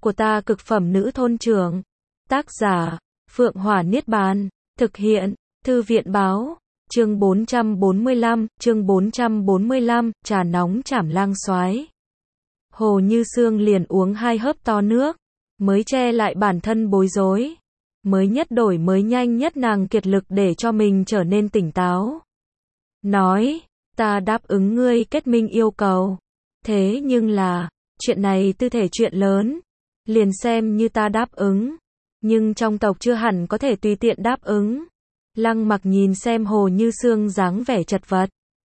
của ta cực phẩm nữ thôn trưởng. Tác giả, Phượng Hỏa Niết Bàn. Thực hiện, Thư viện báo. Chương 445, trà nóng chảm lang soái. Hồ Như Sương liền uống 2 hớp to nước, mới che lại bản thân bối rối. Mới nhất đổi mới nhanh nhất nàng kiệt lực để cho mình trở nên tỉnh táo. Nói, ta đáp ứng ngươi kết minh yêu cầu. Thế nhưng là, chuyện này tư thể chuyện lớn. Liền xem như ta đáp ứng. Nhưng trong tộc chưa hẳn có thể tùy tiện đáp ứng. Lăng Mặc nhìn xem Hồ Như Sương dáng vẻ chật vật.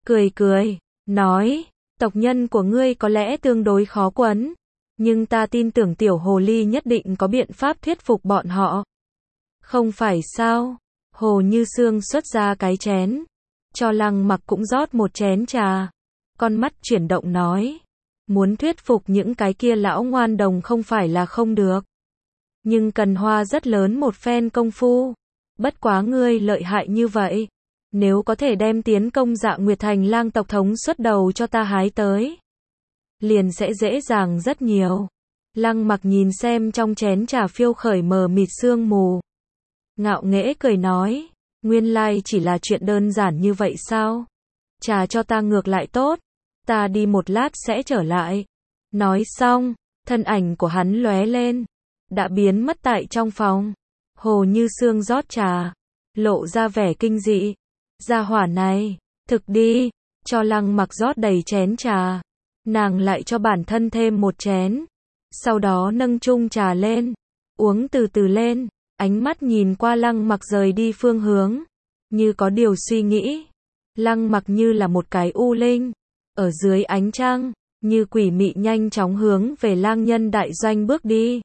Cười, nói, tộc nhân của ngươi có lẽ tương đối khó quấn. Nhưng ta tin tưởng tiểu hồ ly nhất định có biện pháp thuyết phục bọn họ. Không phải sao? Hồ Như Sương xuất ra cái chén. Cho Lăng Mặc cũng rót một chén trà. Con mắt chuyển động nói. Muốn thuyết phục những cái kia lão ngoan đồng không phải là không được. Nhưng cần hoa rất lớn một phen công phu. Bất quá ngươi lợi hại như vậy. Nếu có thể đem tiến công Dạ Nguyệt Thành lang tộc thống xuất đầu cho ta hái tới. Liền sẽ dễ dàng rất nhiều. Lăng Mặc nhìn xem trong chén trà phiêu khởi mờ mịt sương mù. Ngạo nghễ cười nói. Nguyên lai chỉ là chuyện đơn giản như vậy sao? Trà cho ta ngược lại tốt. Ta đi một lát sẽ trở lại. Nói xong, thân ảnh của hắn lóe lên. Đã biến mất tại trong phòng. Hồ Như Sương rót trà. Lộ ra vẻ kinh dị. Gia hỏa này, thực đi. Cho Lăng Mặc rót đầy chén trà. Nàng lại cho bản thân thêm một chén. Sau đó nâng chung trà lên. Uống từ từ lên. Ánh mắt nhìn qua Lăng Mặc rời đi phương hướng. Như có điều suy nghĩ. Lăng Mặc như là một cái u linh. Ở dưới ánh trăng. Như quỷ mị nhanh chóng hướng về lang nhân đại doanh bước đi.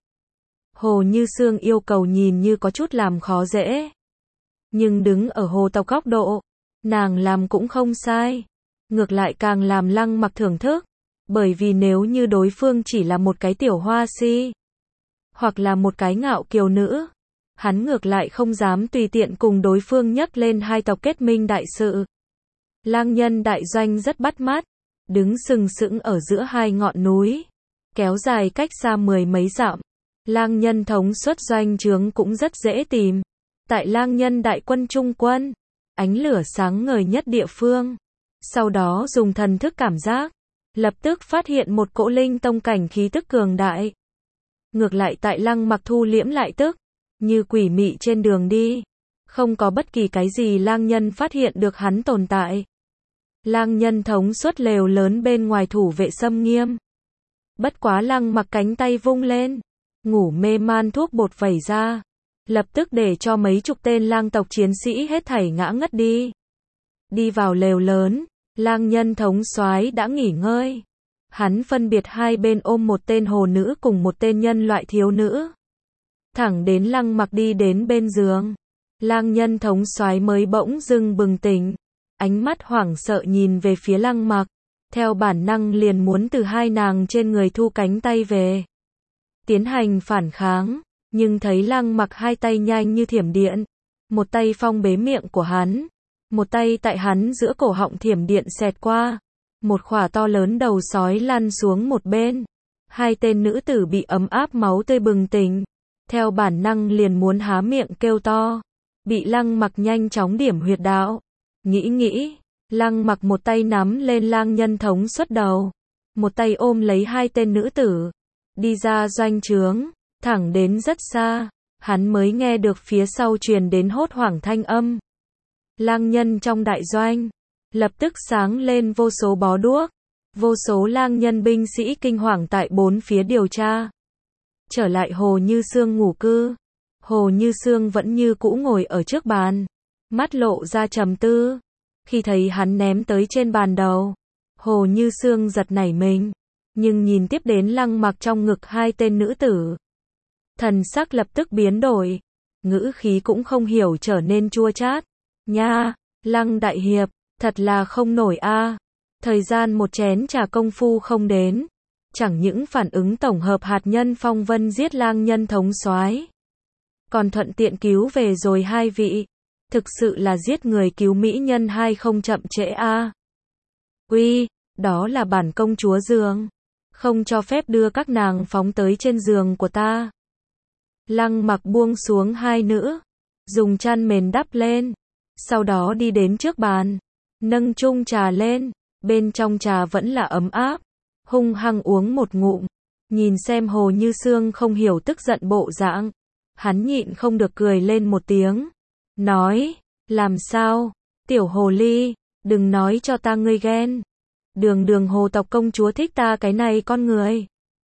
Hồ Như Sương yêu cầu nhìn như có chút làm khó dễ. Nhưng đứng ở hồ tộc góc độ. Nàng làm cũng không sai. Ngược lại càng làm Lăng Mặc thưởng thức. Bởi vì nếu như đối phương chỉ là một cái tiểu hoa si. Hoặc là một cái ngạo kiều nữ. Hắn ngược lại không dám tùy tiện cùng đối phương nhắc lên hai tộc kết minh đại sự. Lang nhân đại doanh rất bắt mắt. Đứng sừng sững ở giữa hai ngọn núi. Kéo dài cách xa 10 mấy dặm. Lang nhân thống xuất doanh trướng cũng rất dễ tìm. Tại lang nhân đại quân trung quân. Ánh lửa sáng ngời nhất địa phương. Sau đó dùng thần thức cảm giác. Lập tức phát hiện một cỗ linh tông cảnh khí tức cường đại. Ngược lại tại Lăng Mặc thu liễm lại tức. Như quỷ mị trên đường đi. Không có bất kỳ cái gì lang nhân phát hiện được hắn tồn tại. Lang nhân thống xuất lều lớn bên ngoài thủ vệ xâm nghiêm. Bất quá Lăng Mặc cánh tay vung lên. Ngủ mê man thuốc bột vẩy ra. Lập tức để cho mấy chục tên lang tộc chiến sĩ hết thảy ngã ngất đi. Đi vào lều lớn. Lang nhân thống soái đã nghỉ ngơi. Hắn phân biệt hai bên ôm một tên hồ nữ cùng một tên nhân loại thiếu nữ. Thẳng đến Lăng Mặc đi đến bên giường. Lang nhân thống soái mới bỗng dưng bừng tỉnh. Ánh mắt hoảng sợ nhìn về phía Lăng Mặc. Theo bản năng liền muốn từ hai nàng trên người thu cánh tay về. Tiến hành phản kháng. Nhưng thấy Lăng Mặc hai tay nhanh như thiểm điện. Một tay phong bế miệng của hắn. Một tay tại hắn giữa cổ họng thiểm điện xẹt qua. Một khỏa to lớn đầu sói lăn xuống một bên. Hai tên nữ tử bị ấm áp máu tươi bừng tỉnh. Theo bản năng liền muốn há miệng kêu to. Bị Lăng Mặc nhanh chóng điểm huyệt đạo. Nghĩ. Lăng Mặc một tay nắm lên lang nhân thống xuất đầu. Một tay ôm lấy hai tên nữ tử. Đi ra doanh trướng. Thẳng đến rất xa. Hắn mới nghe được phía sau truyền đến hốt hoảng thanh âm. Lang nhân trong đại doanh. Lập tức sáng lên vô số bó đuốc. Vô số lang nhân binh sĩ kinh hoàng tại bốn phía điều tra. Trở lại Hồ Như Sương ngủ cư. Hồ Như Sương vẫn như cũ ngồi ở trước bàn. Mắt lộ ra trầm tư. Khi thấy hắn ném tới trên bàn đầu. Hồ Như Sương giật nảy mình. Nhưng nhìn tiếp đến Lăng Mặc trong ngực hai tên nữ tử. Thần sắc lập tức biến đổi. Ngữ khí cũng không hiểu trở nên chua chát. Nha, Lăng đại hiệp, thật là không nổi a. Thời gian một chén trà công phu không đến. Chẳng những phản ứng tổng hợp hạt nhân phong vân giết lang nhân thống soái. Còn thuận tiện cứu về rồi hai vị. Thực sự là giết người cứu mỹ nhân hai không chậm trễ a. Uy, đó là bản công chúa giường. không cho phép đưa các nàng phóng tới trên giường của ta. Lăng Mặc buông xuống hai nữ, dùng chăn mền đắp lên, sau đó đi đến trước bàn, nâng chung trà lên, bên trong trà vẫn là ấm áp, hung hăng uống một ngụm, nhìn xem Hồ Như Sương không hiểu tức giận bộ dạng, hắn nhịn không được cười lên một tiếng, nói, làm sao, tiểu hồ ly, đừng nói cho ta ngươi ghen, đường đường Hồ tộc công chúa thích ta cái này con người.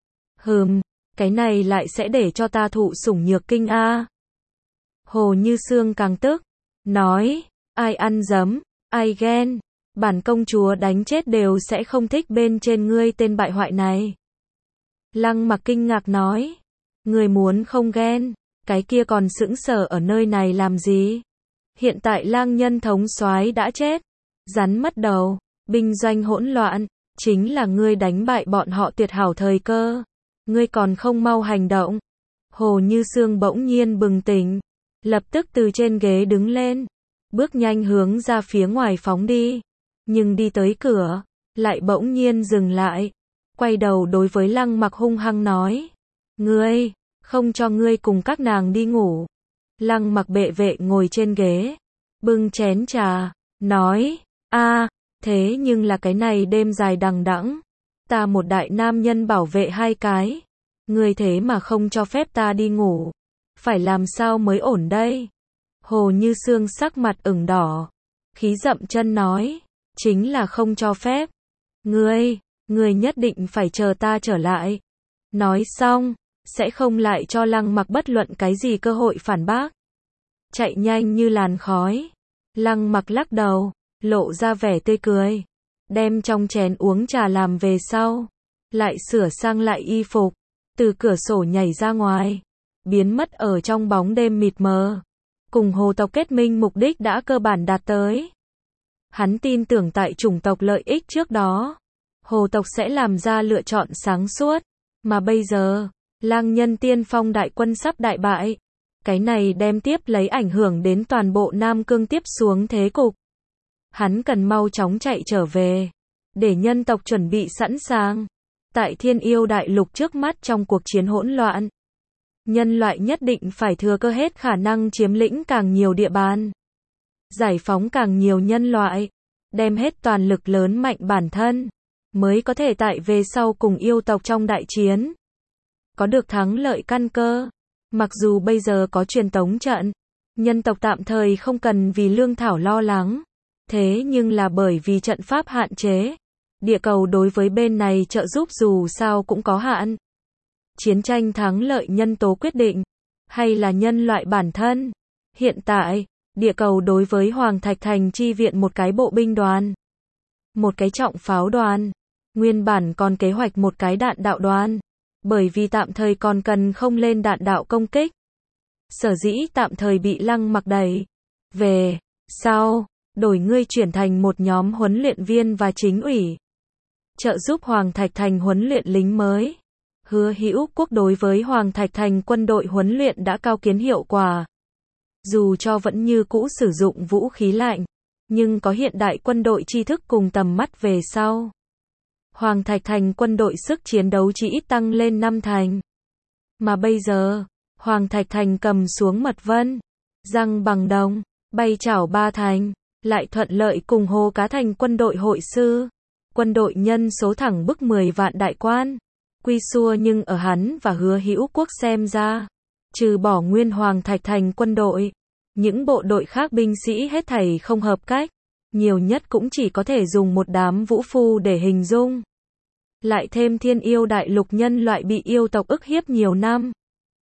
Cái này lại sẽ để cho ta thụ sủng nhược kinh a. Hồ Như Sương càng tức, nói, ai ăn dấm, ai ghen, bản công chúa đánh chết đều sẽ không thích bên trên ngươi tên bại hoại này. Lăng Mặc kinh ngạc nói, ngươi muốn không ghen, cái kia còn sững sờ ở nơi này làm gì? Hiện tại lang nhân thống soái đã chết, rắn mất đầu, binh doanh hỗn loạn, chính là ngươi đánh bại bọn họ tuyệt hảo thời cơ. Ngươi còn không mau hành động. Hồ Như Sương bỗng nhiên bừng tỉnh, lập tức từ trên ghế đứng lên, bước nhanh hướng ra phía ngoài phóng đi, nhưng đi tới cửa, lại bỗng nhiên dừng lại, quay đầu đối với Lăng Mặc hung hăng nói, ngươi, không cho ngươi cùng các nàng đi ngủ. Lăng Mặc bệ vệ ngồi trên ghế, bưng chén trà, nói, thế nhưng là cái này đêm dài đằng đẵng, ta một đại nam nhân bảo vệ hai cái, ngươi thế mà không cho phép ta đi ngủ, phải làm sao mới ổn đây? Hồ Như Sương sắc mặt ửng đỏ, khí dậm chân nói, chính là không cho phép. Ngươi nhất định phải chờ ta trở lại. Nói xong, sẽ không lại cho Lăng Mặc bất luận cái gì cơ hội phản bác. Chạy nhanh như làn khói. Lăng Mặc lắc đầu, lộ ra vẻ tươi cười, đem trong chén uống trà làm về sau, lại sửa sang lại y phục, từ cửa sổ nhảy ra ngoài, biến mất ở trong bóng đêm mịt mờ. Cùng Hồ tộc kết minh mục đích đã cơ bản đạt tới. Hắn tin tưởng tại chủng tộc lợi ích trước đó, Hồ tộc sẽ làm ra lựa chọn sáng suốt, mà bây giờ, lang nhân tiên phong đại quân sắp đại bại. Cái này đem tiếp lấy ảnh hưởng đến toàn bộ Nam Cương tiếp xuống thế cục. Hắn cần mau chóng chạy trở về, để nhân tộc chuẩn bị sẵn sàng. Tại Thiên Yêu Đại Lục trước mắt trong cuộc chiến hỗn loạn, nhân loại nhất định phải thừa cơ hết khả năng chiếm lĩnh càng nhiều địa bàn, giải phóng càng nhiều nhân loại, đem hết toàn lực lớn mạnh bản thân, mới có thể tại về sau cùng yêu tộc trong đại chiến có được thắng lợi căn cơ. Mặc dù bây giờ có truyền tống trận, nhân tộc tạm thời không cần vì lương thảo lo lắng, thế nhưng là bởi vì trận pháp hạn chế, địa cầu đối với bên này trợ giúp dù sao cũng có hạn. Chiến tranh thắng lợi nhân tố quyết định, hay là nhân loại bản thân? Hiện tại, địa cầu đối với Hoàng Thạch Thành chi viện một cái bộ binh đoàn, một cái trọng pháo đoàn, nguyên bản còn kế hoạch một cái đạn đạo đoàn, bởi vì tạm thời còn cần không lên đạn đạo công kích. Sở dĩ tạm thời bị Lăng Mặc đẩy về sau, đổi ngươi chuyển thành một nhóm huấn luyện viên và chính ủy, trợ giúp Hoàng Thạch Thành huấn luyện lính mới. Hứa Hữu Quốc đối với Hoàng Thạch Thành quân đội huấn luyện đã cao kiến hiệu quả. Dù cho vẫn như cũ sử dụng vũ khí lạnh, nhưng có hiện đại quân đội tri thức cùng tầm mắt về sau. Hoàng Thạch Thành quân đội sức chiến đấu chỉ ít tăng lên 5 thành. Mà bây giờ, Hoàng Thạch Thành cầm xuống Mật Vân, Răng Bằng Đồng, bay chảo 3 thành, lại thuận lợi cùng Hồ Cá Thành quân đội hội sư. Quân đội nhân số thẳng bức 10 vạn đại quan. Quy xua nhưng ở hắn và Hứa Hữu Quốc xem ra, trừ bỏ nguyên Hoàng Thạch Thành quân đội, những bộ đội khác binh sĩ hết thảy không hợp cách, nhiều nhất cũng chỉ có thể dùng một đám vũ phu để hình dung. Lại thêm Thiên Yêu Đại Lục nhân loại bị yêu tộc ức hiếp nhiều năm.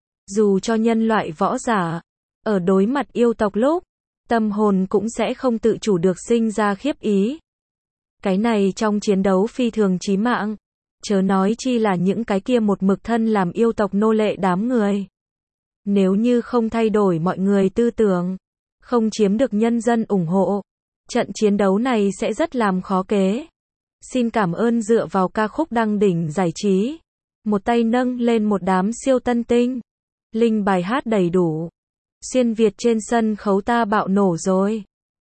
Dù cho nhân loại võ giả, ở đối mặt yêu tộc lúc, tâm hồn cũng sẽ không tự chủ được sinh ra khiếp ý. Cái này trong chiến đấu phi thường chí mạng, chớ nói chi là những cái kia một mực thân làm yêu tộc nô lệ đám người. Nếu như không thay đổi mọi người tư tưởng, không chiếm được nhân dân ủng hộ, trận chiến đấu này sẽ rất làm khó kế. Xin cảm ơn dựa vào ca khúc Đăng Đỉnh Giải Trí. Một tay nâng lên một đám siêu tân tinh. Link bài hát đầy đủ. Xuyên Việt trên sân khấu ta bạo nổ rồi.